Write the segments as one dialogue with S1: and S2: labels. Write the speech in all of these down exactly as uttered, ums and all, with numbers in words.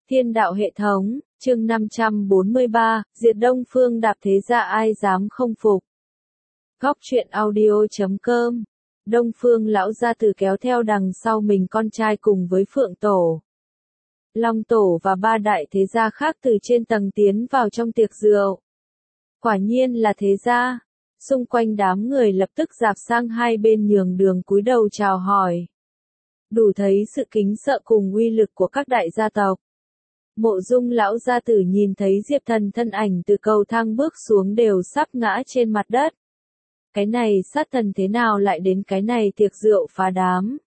S1: Thiên đạo hệ thống, chương năm trăm bốn mươi ba, diệt Đông Phương Đạp thế gia ai dám không phục. Góc truyện audio.com. Đông Phương lão gia tử kéo theo đằng sau mình con trai cùng với Phượng Tổ, Long Tổ và ba đại thế gia khác từ trên tầng tiến vào trong tiệc rượu. Quả nhiên là thế gia. Xung quanh đám người lập tức dạp sang hai bên nhường đường cúi đầu chào hỏi. Đủ thấy sự kính sợ cùng uy lực của các đại gia tộc. Mộ Dung lão gia tử nhìn thấy Diệp Thần thân ảnh từ cầu thang bước xuống đều sắp ngã trên mặt đất. Cái này sát thần thế nào lại đến cái này tiệc rượu phá đám.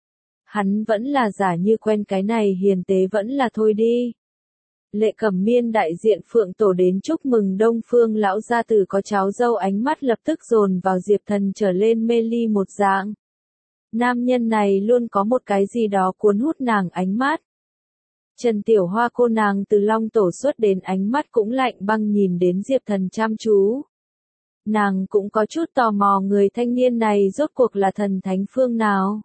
S1: Hắn vẫn là giả như quen cái này hiền tế vẫn là thôi đi. Lệ Cẩm Miên đại diện Phượng Tổ đến chúc mừng Đông Phương lão gia tử có cháu dâu, ánh mắt lập tức dồn vào Diệp Thần trở lên mê ly một dạng. Nam nhân này luôn có một cái gì đó cuốn hút nàng ánh mắt. Trần Tiểu Hoa cô nàng từ Long Tổ xuất đến ánh mắt cũng lạnh băng nhìn đến Diệp Thần chăm chú. Nàng cũng có chút tò mò người thanh niên này rốt cuộc là thần thánh phương nào.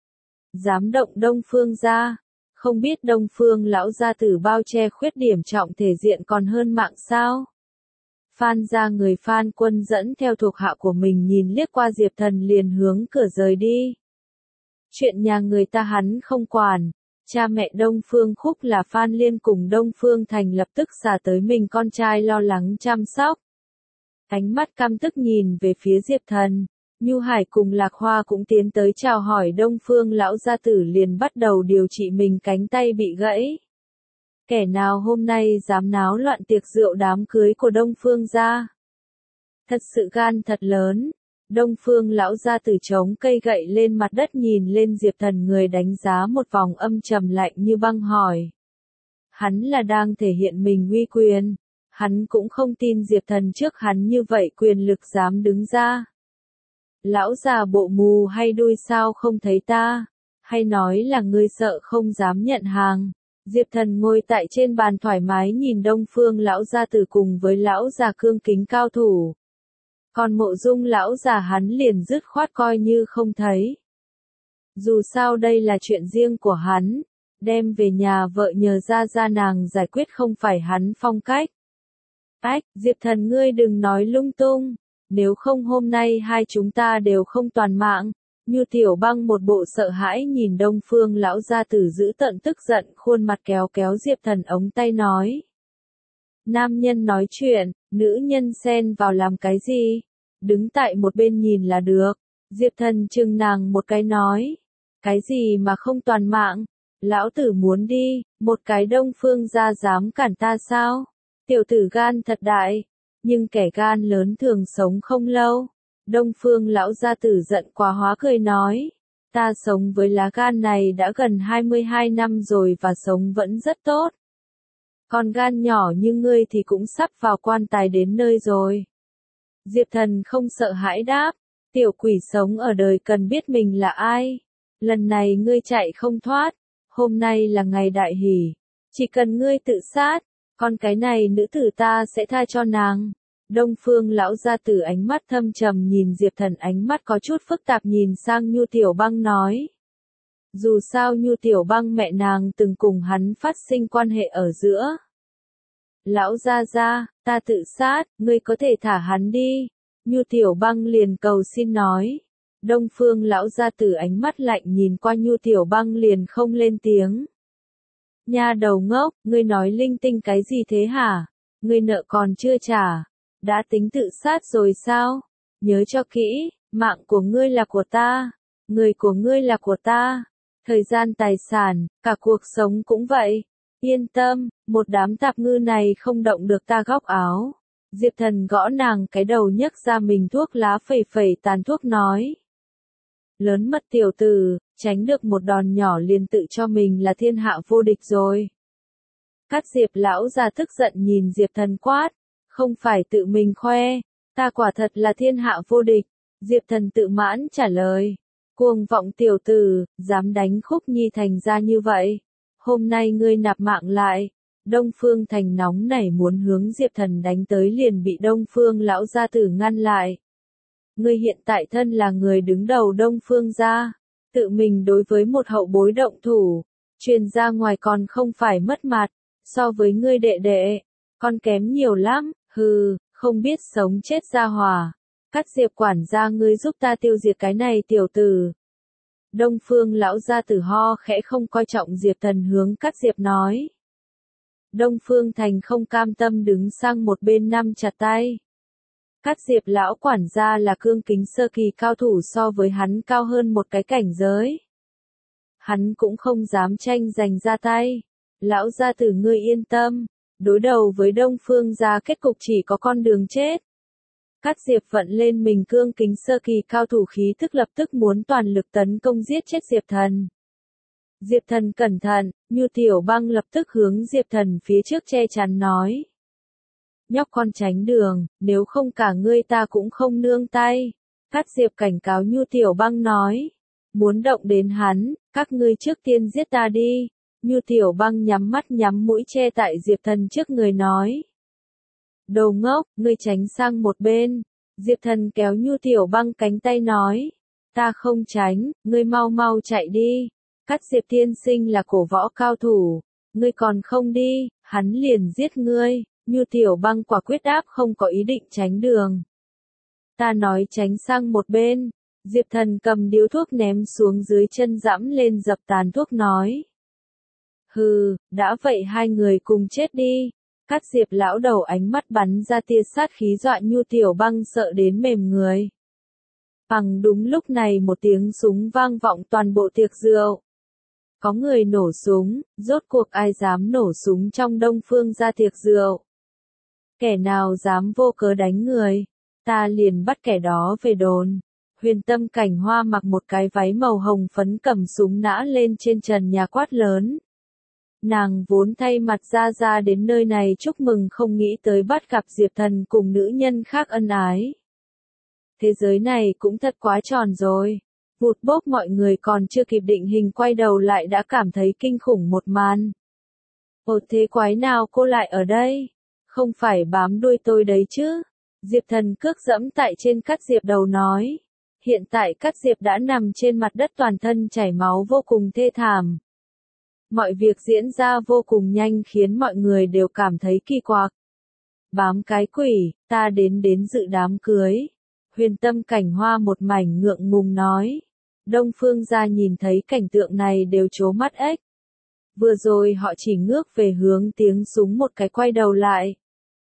S1: Dám động Đông Phương gia, không biết Đông Phương lão gia tử bao che khuyết điểm trọng thể diện còn hơn mạng sao. Phan gia người Phan Quân dẫn theo thuộc hạ của mình nhìn liếc qua Diệp Thần liền hướng cửa rời đi. Chuyện nhà người ta hắn không quản. Cha mẹ Đông Phương Khúc là Phan Liên cùng Đông Phương Thành lập tức xả tới mình con trai lo lắng chăm sóc. Ánh mắt căm tức nhìn về phía Diệp Thần, Nhu Hải cùng Lạc Hoa cũng tiến tới chào hỏi Đông Phương lão gia tử liền bắt đầu điều trị mình cánh tay bị gãy. Kẻ nào hôm nay dám náo loạn tiệc rượu đám cưới của Đông Phương gia? Thật sự gan thật lớn. Đông Phương lão gia tử chống cây gậy lên mặt đất nhìn lên Diệp Thần người đánh giá một vòng âm trầm lạnh như băng hỏi. Hắn là đang thể hiện mình uy quyền. Hắn cũng không tin Diệp Thần trước hắn như vậy quyền lực dám đứng ra. Lão già bộ mù hay đuôi sao không thấy ta? Hay nói là ngươi sợ không dám nhận hàng? Diệp Thần ngồi tại trên bàn thoải mái nhìn Đông Phương lão gia tử cùng với lão già cương kính cao thủ. Còn Mộ Dung lão già hắn liền dứt khoát coi như không thấy. Dù sao đây là chuyện riêng của hắn, đem về nhà vợ nhờ ra ra nàng giải quyết không phải hắn phong cách. Ách, Diệp Thần ngươi đừng nói lung tung, nếu không hôm nay hai chúng ta đều không toàn mạng. Như Tiểu Băng một bộ sợ hãi nhìn Đông Phương lão gia tử giữ tận tức giận khuôn mặt kéo kéo Diệp Thần ống tay nói. Nam nhân nói chuyện, nữ nhân xen vào làm cái gì? Đứng tại một bên nhìn là được. Diệp Thần chừng nàng một cái nói. Cái gì mà không toàn mạng? Lão tử muốn đi, một cái Đông Phương gia dám cản ta sao? Tiểu tử gan thật đại, nhưng kẻ gan lớn thường sống không lâu. Đông Phương lão gia tử giận quá hóa cười nói. Ta sống với lá gan này đã gần hai mươi hai năm rồi và sống vẫn rất tốt. Còn gan nhỏ như ngươi thì cũng sắp vào quan tài đến nơi rồi. Diệp Thần không sợ hãi đáp. Tiểu quỷ sống ở đời cần biết mình là ai. Lần này ngươi chạy không thoát. Hôm nay là ngày đại hỷ. Chỉ cần ngươi tự sát. Còn cái này nữ tử ta sẽ tha cho nàng. Đông Phương lão gia tử ánh mắt thâm trầm nhìn Diệp Thần ánh mắt có chút phức tạp nhìn sang Nhu Tiểu Băng nói. Dù sao Nhu Tiểu Băng mẹ nàng từng cùng hắn phát sinh quan hệ ở giữa. Lão gia gia, ta tự sát, ngươi có thể thả hắn đi. Nhu Tiểu Băng liền cầu xin nói. Đông Phương lão gia tử ánh mắt lạnh nhìn qua Nhu Tiểu Băng liền không lên tiếng. Nha đầu ngốc, ngươi nói linh tinh cái gì thế hả? Ngươi nợ còn chưa trả. Đã tính tự sát rồi sao? Nhớ cho kỹ, mạng của ngươi là của ta. Người của ngươi là của ta. Thời gian tài sản, cả cuộc sống cũng vậy. Yên tâm, một đám tạp ngư này không động được ta góc áo. Diệp Thần gõ nàng cái đầu nhấc ra mình thuốc lá phẩy phẩy tàn thuốc nói. Lớn mật tiểu tử, tránh được một đòn nhỏ liền tự cho mình là thiên hạ vô địch rồi. Cát Diệp lão già tức giận nhìn Diệp Thần quát. Không phải tự mình khoe, ta quả thật là thiên hạ vô địch. Diệp Thần tự mãn trả lời. Cuồng vọng tiểu tử, dám đánh Khúc Nhi Thành ra như vậy. Hôm nay ngươi nạp mạng lại. Đông Phương Thành nóng nảy muốn hướng Diệp Thần đánh tới liền bị Đông Phương lão gia tử ngăn lại. Ngươi hiện tại thân là người đứng đầu Đông Phương gia, tự mình đối với một hậu bối động thủ, truyền ra ngoài còn không phải mất mặt. so với ngươi đệ đệ, con kém nhiều lắm, hừ, không biết sống chết ra hòa. Cát Diệp quản gia ngươi giúp ta tiêu diệt cái này tiểu tử. Đông Phương lão gia tử ho khẽ không coi trọng Diệp Thần hướng Cát Diệp nói. Đông Phương Thành không cam tâm đứng sang một bên nắm chặt tay. Cát Diệp lão quản gia là cương kính sơ kỳ cao thủ, so với hắn cao hơn một cái cảnh giới. Hắn cũng không dám tranh giành ra tay. Lão gia tử ngươi yên tâm, đối đầu với Đông Phương gia kết cục chỉ có con đường chết. Cát Diệp vận lên mình cương kính sơ kỳ cao thủ khí tức, lập tức muốn toàn lực tấn công giết chết Diệp Thần. Diệp Thần cẩn thận, Nhu Tiểu Băng lập tức hướng Diệp Thần phía trước che chắn nói. Nhóc con tránh đường, nếu không cả ngươi ta cũng không nương tay. Cát Diệp cảnh cáo Nhu Tiểu Băng nói. Muốn động đến hắn, các ngươi trước tiên giết ta đi. Nhu Tiểu Băng nhắm mắt nhắm mũi che tại Diệp Thần trước người nói. Đồ ngốc, ngươi tránh sang một bên. Diệp Thần kéo Nhu Tiểu Băng cánh tay nói. Ta không tránh, ngươi mau mau chạy đi. Cát Diệp tiên sinh là cổ võ cao thủ. Ngươi còn không đi, hắn liền giết ngươi. Nhu Tiểu Băng quả quyết đáp không có ý định tránh đường. Ta nói tránh sang một bên. Diệp Thần cầm điếu thuốc ném xuống dưới chân dẫm lên dập tàn thuốc nói. Hừ, đã vậy hai người cùng chết đi. Cát Diệp lão đầu ánh mắt bắn ra tia sát khí dọa Nhu Tiểu Băng sợ đến mềm người. Bằng đúng lúc này một tiếng súng vang vọng toàn bộ tiệc rượu. Có người nổ súng, rốt cuộc ai dám nổ súng trong Đông Phương gia tiệc rượu. Kẻ nào dám vô cớ đánh người, ta liền bắt kẻ đó về đồn. Huyền Tâm Cảnh Hoa mặc một cái váy màu hồng phấn cầm súng nã lên trên trần nhà quát lớn. Nàng vốn thay mặt ra ra đến nơi này chúc mừng, không nghĩ tới bắt gặp Diệp Thần cùng nữ nhân khác ân ái. Thế giới này cũng thật quá tròn rồi. Vụt bốp, mọi người còn chưa kịp định hình quay đầu lại đã cảm thấy kinh khủng một màn. Ồ, thế quái nào cô lại ở đây? Không phải bám đuôi tôi đấy chứ? Diệp Thần cước dẫm tại trên Cát Diệp đầu nói. Hiện tại Cát Diệp đã nằm trên mặt đất toàn thân chảy máu vô cùng thê thảm. Mọi việc diễn ra vô cùng nhanh khiến mọi người đều cảm thấy kỳ quặc. Bám cái quỷ, ta đến đến dự đám cưới. Huyền Tâm Cảnh Hoa một mảnh ngượng ngùng nói. Đông Phương gia nhìn thấy cảnh tượng này đều trố mắt ếch. Vừa rồi họ chỉ ngước về hướng tiếng súng một cái quay đầu lại.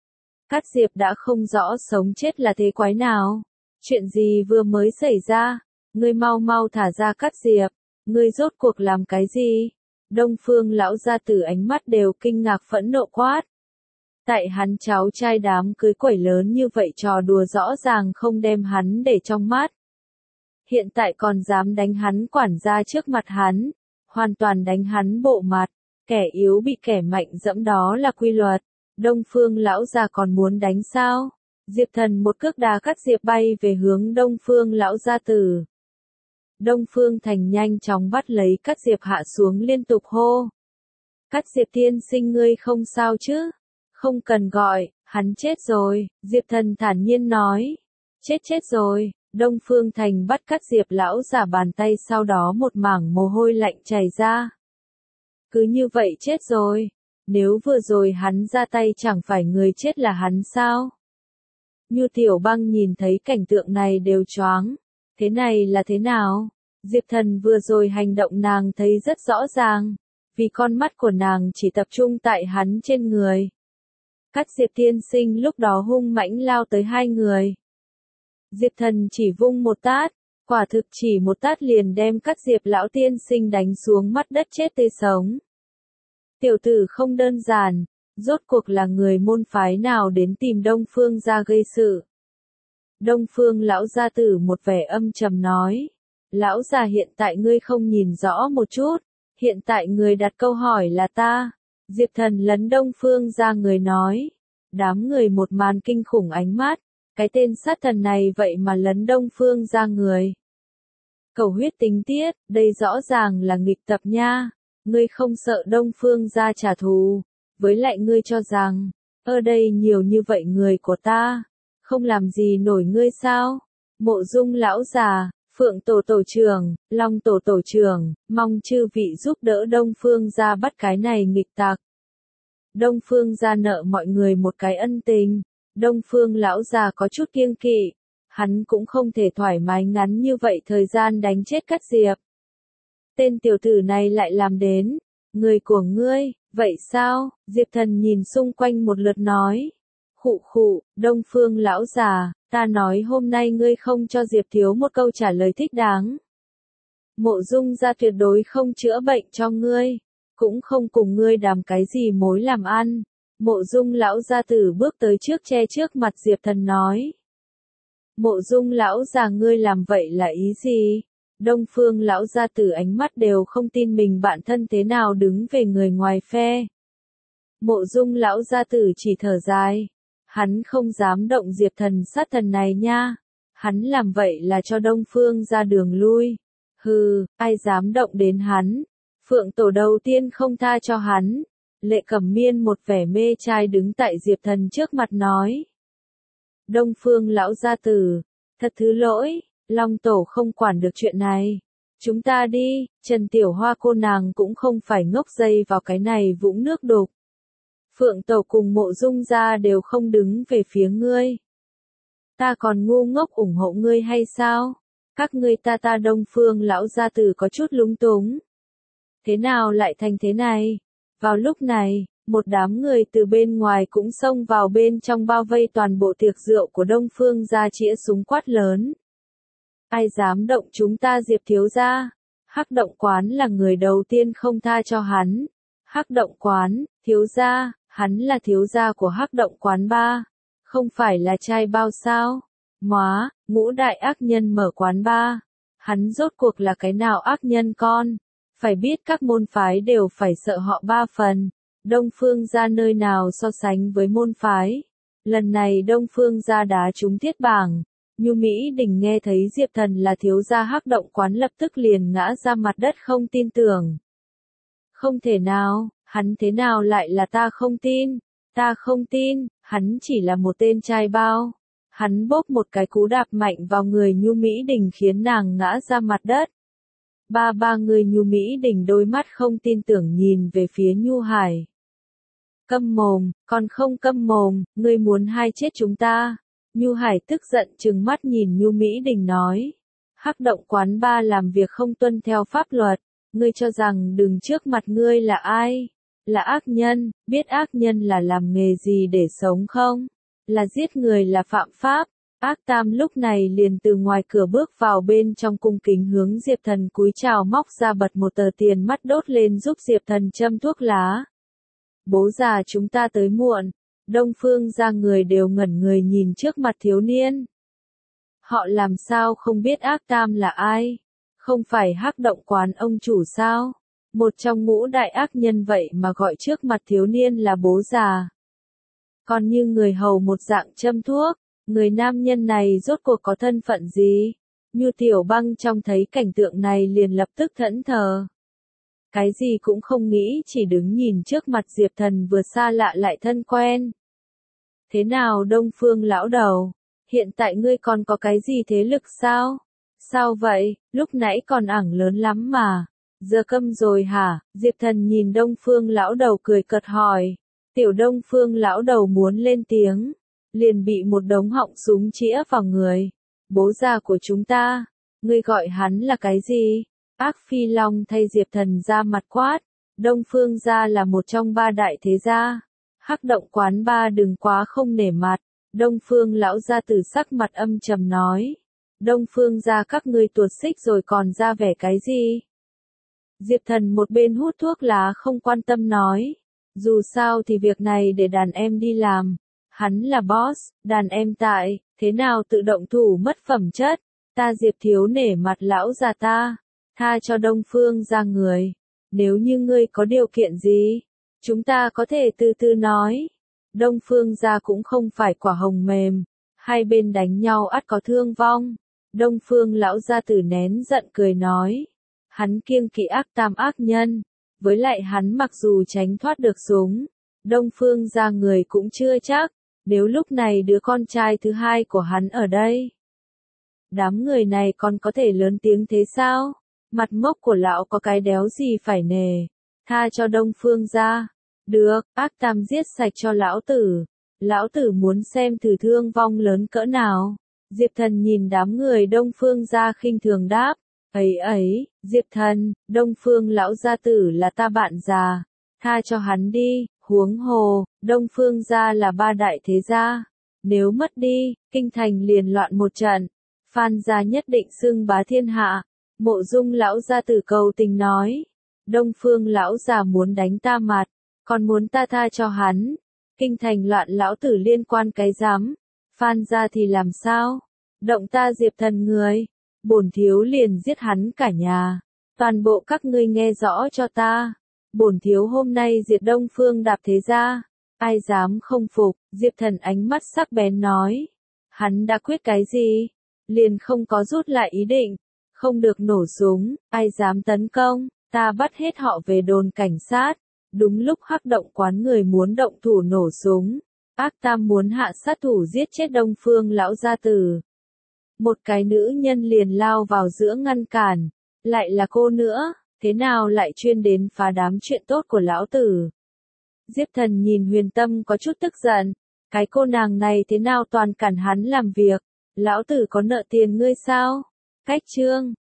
S1: Cát Diệp đã không rõ sống chết là thế quái nào. Chuyện gì vừa mới xảy ra? Ngươi mau mau thả ra Cát Diệp. Ngươi rốt cuộc làm cái gì? Đông Phương lão gia tử ánh mắt đều kinh ngạc phẫn nộ quát. Tại hắn cháu trai đám cưới quẩy lớn như vậy trò đùa rõ ràng không đem hắn để trong mắt. Hiện tại còn dám đánh hắn quản gia trước mặt hắn. Hoàn toàn đánh hắn bộ mặt. Kẻ yếu bị kẻ mạnh dẫm, đó là quy luật. Đông Phương lão gia còn muốn đánh sao? Diệp Thần một cước đá Cát Diệp bay về hướng Đông Phương lão gia tử. Đông Phương Thành nhanh chóng bắt lấy Cát Diệp hạ xuống liên tục hô. Cát Diệp tiên sinh ngươi không sao chứ? Không cần gọi, hắn chết rồi, Diệp Thần thản nhiên nói. Chết chết rồi, Đông Phương Thành bắt Cát Diệp lão giả bàn tay, sau đó một mảng mồ hôi lạnh chảy ra. Cứ như vậy chết rồi, nếu vừa rồi hắn ra tay chẳng phải người chết là hắn sao? Nhu Tiểu Băng nhìn thấy cảnh tượng này đều choáng. Thế này là thế nào? Diệp Thần vừa rồi hành động nàng thấy rất rõ ràng, vì con mắt của nàng chỉ tập trung tại hắn trên người. Cát Diệp tiên sinh lúc đó hung mãnh lao tới hai người. Diệp Thần chỉ vung một tát, quả thực chỉ một tát liền đem Cát Diệp lão tiên sinh đánh xuống mắt đất chết tươi sống. Tiểu tử không đơn giản, rốt cuộc là người môn phái nào đến tìm Đông Phương gia gây sự. Đông Phương lão gia tử một vẻ âm trầm nói. Lão già, hiện tại ngươi không nhìn rõ một chút, hiện tại người đặt câu hỏi là ta. Diệp Thần lấn Đông Phương ra người nói. Đám người một màn kinh khủng ánh mắt, cái tên sát thần này vậy mà lấn Đông Phương ra người. Cầu huyết tính tiết, đây rõ ràng là nghịch tập nha. Ngươi không sợ Đông Phương ra trả thù, với lại ngươi cho rằng, ở đây nhiều như vậy người của ta, không làm gì nổi ngươi sao? Mộ Dung lão già, Phượng tổ tổ trưởng, Long tổ tổ trưởng, mong chư vị giúp đỡ Đông Phương gia bắt cái này nghịch tặc. Đông Phương gia nợ mọi người một cái ân tình. Đông Phương lão già có chút kiêng kỵ. Hắn cũng không thể thoải mái ngắn như vậy thời gian đánh chết Cát Diệp. Tên tiểu tử này lại làm đến. Người của ngươi, vậy sao? Diệp Thần nhìn xung quanh một lượt nói. Khụ khụ, Đông Phương lão già, ta nói hôm nay ngươi không cho Diệp thiếu một câu trả lời thích đáng. Mộ Dung gia tuyệt đối không chữa bệnh cho ngươi, cũng không cùng ngươi đàm cái gì mối làm ăn. Mộ Dung lão gia tử bước tới trước che trước mặt Diệp Thần nói. Mộ Dung lão già ngươi làm vậy là ý gì? Đông Phương lão gia tử ánh mắt đều không tin mình bạn thân thế nào đứng về người ngoài phe. Mộ Dung lão gia tử chỉ thở dài. Hắn không dám động Diệp Thần sát thần này nha. Hắn làm vậy là cho Đông Phương ra đường lui. Hừ, ai dám động đến hắn. Phượng tổ đầu tiên không tha cho hắn. Lệ Cẩm Miên một vẻ mê trai đứng tại Diệp Thần trước mặt nói. Đông Phương lão gia tử, thật thứ lỗi, Long tổ không quản được chuyện này. Chúng ta đi, Trần Tiểu Hoa cô nàng cũng không phải ngốc dây vào cái này vũng nước đục. Phượng tổ cùng Mộ Dung gia đều không đứng về phía ngươi. Ta còn ngu ngốc ủng hộ ngươi hay sao? Các ngươi ta ta Đông Phương lão gia tử có chút lúng túng. Thế nào lại thành thế này? Vào lúc này, một đám người từ bên ngoài cũng xông vào bên trong bao vây toàn bộ tiệc rượu của Đông Phương gia chĩa súng quát lớn. Ai dám động chúng ta Diệp thiếu gia? Hắc Động Quán là người đầu tiên không tha cho hắn. Hắc Động Quán, thiếu gia, hắn là thiếu gia của Hắc Động Quán ba, không phải là trai bao sao? Móa, ngũ đại ác nhân mở quán ba. Hắn rốt cuộc là cái nào ác nhân con? Phải biết các môn phái đều phải sợ họ ba phần. Đông Phương gia nơi nào so sánh với môn phái. Lần này Đông Phương gia đá trúng thiết bảng. Nhu Mỹ Đình nghe thấy Diệp Thần là thiếu gia Hắc Động Quán lập tức liền ngã ra mặt đất không tin tưởng. Không thể nào, hắn thế nào lại là ta không tin, ta không tin, hắn chỉ là một tên trai bao. Hắn bóp một cái cú đạp mạnh vào người Nhu Mỹ Đình khiến nàng ngã ra mặt đất. Ba ba người Nhu Mỹ Đình đôi mắt không tin tưởng nhìn về phía Nhu Hải. Câm mồm, còn không câm mồm, ngươi muốn hai chết chúng ta. Nhu Hải tức giận trừng mắt nhìn Nhu Mỹ Đình nói. Hắc Động Quán ba làm việc không tuân theo pháp luật, ngươi cho rằng đứng trước mặt ngươi là ai? Là ác nhân, biết ác nhân là làm nghề gì để sống không? Là giết người là phạm pháp. Ác Tam lúc này liền từ ngoài cửa bước vào bên trong cung kính hướng Diệp Thần cúi chào móc ra bật một tờ tiền mắt đốt lên giúp Diệp Thần châm thuốc lá. Bố già chúng ta tới muộn. Đông Phương gia người đều ngẩn người nhìn trước mặt thiếu niên. Họ làm sao không biết Ác Tam là ai? Không phải Hắc Động Quán ông chủ sao? Một trong ngũ đại ác nhân vậy mà gọi trước mặt thiếu niên là bố già. Còn như người hầu một dạng châm thuốc, người nam nhân này rốt cuộc có thân phận gì? Như Tiểu Băng trong thấy cảnh tượng này liền lập tức thẫn thờ. Cái gì cũng không nghĩ chỉ đứng nhìn trước mặt Diệp Thần vừa xa lạ lại thân quen. Thế nào Đông Phương lão đầu? Hiện tại ngươi còn có cái gì thế lực sao? Sao vậy, lúc nãy còn ẳng lớn lắm mà. Giờ câm rồi hả? Diệp Thần nhìn Đông Phương lão đầu cười cợt hỏi. Tiểu Đông Phương lão đầu muốn lên tiếng. Liền bị một đống họng súng chĩa vào người. Bố già của chúng ta. Ngươi gọi hắn là cái gì? Ác Phi Long thay Diệp Thần ra mặt quát. Đông Phương gia là một trong ba đại thế gia. Hắc Động Quán ba đừng quá không nể mặt. Đông Phương lão gia tử sắc mặt âm trầm nói. Đông Phương gia các ngươi tuột xích rồi còn ra vẻ cái gì? Diệp Thần một bên hút thuốc lá không quan tâm nói. Dù sao thì việc này để đàn em đi làm. Hắn là boss, đàn em tại, thế nào tự động thủ mất phẩm chất. Ta Diệp thiếu nể mặt lão già ta. Tha cho Đông Phương gia người. Nếu như ngươi có điều kiện gì, chúng ta có thể từ từ nói. Đông Phương gia cũng không phải quả hồng mềm. Hai bên đánh nhau ắt có thương vong. Đông Phương lão gia tử nén giận cười nói. Hắn kiêng kỵ Ác Tam ác nhân. Với lại hắn mặc dù tránh thoát được súng. Đông Phương gia người cũng chưa chắc. Nếu lúc này đứa con trai thứ hai của hắn ở đây. Đám người này còn có thể lớn tiếng thế sao? Mặt mốc của lão có cái đéo gì phải nề. Tha cho Đông Phương gia. Được, ác tam giết sạch cho lão tử. Lão tử muốn xem thử thương vong lớn cỡ nào. Diệp Thần nhìn đám người Đông Phương gia khinh thường đáp. Ấy ấy, Diệp Thần, Đông Phương lão gia tử là ta bạn già. Tha cho hắn đi, huống hồ, Đông Phương gia là ba đại thế gia. Nếu mất đi, kinh thành liền loạn một trận. Phan gia nhất định xưng bá thiên hạ. Mộ Dung lão gia tử cầu tình nói. Đông Phương lão già muốn đánh ta mặt, còn muốn ta tha cho hắn. Kinh thành loạn lão tử liên quan cái rắm. Phan gia thì làm sao? Động ta Diệp Thần người, bổn thiếu liền giết hắn cả nhà. Toàn bộ các ngươi nghe rõ cho ta. Bổn thiếu hôm nay diệt Đông Phương Đạp thế gia. Ai dám không phục? Diệp Thần ánh mắt sắc bén nói. Hắn đã quyết cái gì? Liền không có rút lại ý định. Không được nổ súng, ai dám tấn công, ta bắt hết họ về đồn cảnh sát. Đúng lúc Hắc Động quán người muốn động thủ nổ súng. Ác Tam muốn hạ sát thủ giết chết Đông Phương lão gia tử. Một cái nữ nhân liền lao vào giữa ngăn cản. Lại là cô nữa, thế nào lại chuyên đến phá đám chuyện tốt của lão tử? Diệp Thần nhìn Huyền Tâm có chút tức giận. Cái cô nàng này thế nào toàn cản hắn làm việc? Lão tử có nợ tiền ngươi sao? Cách chương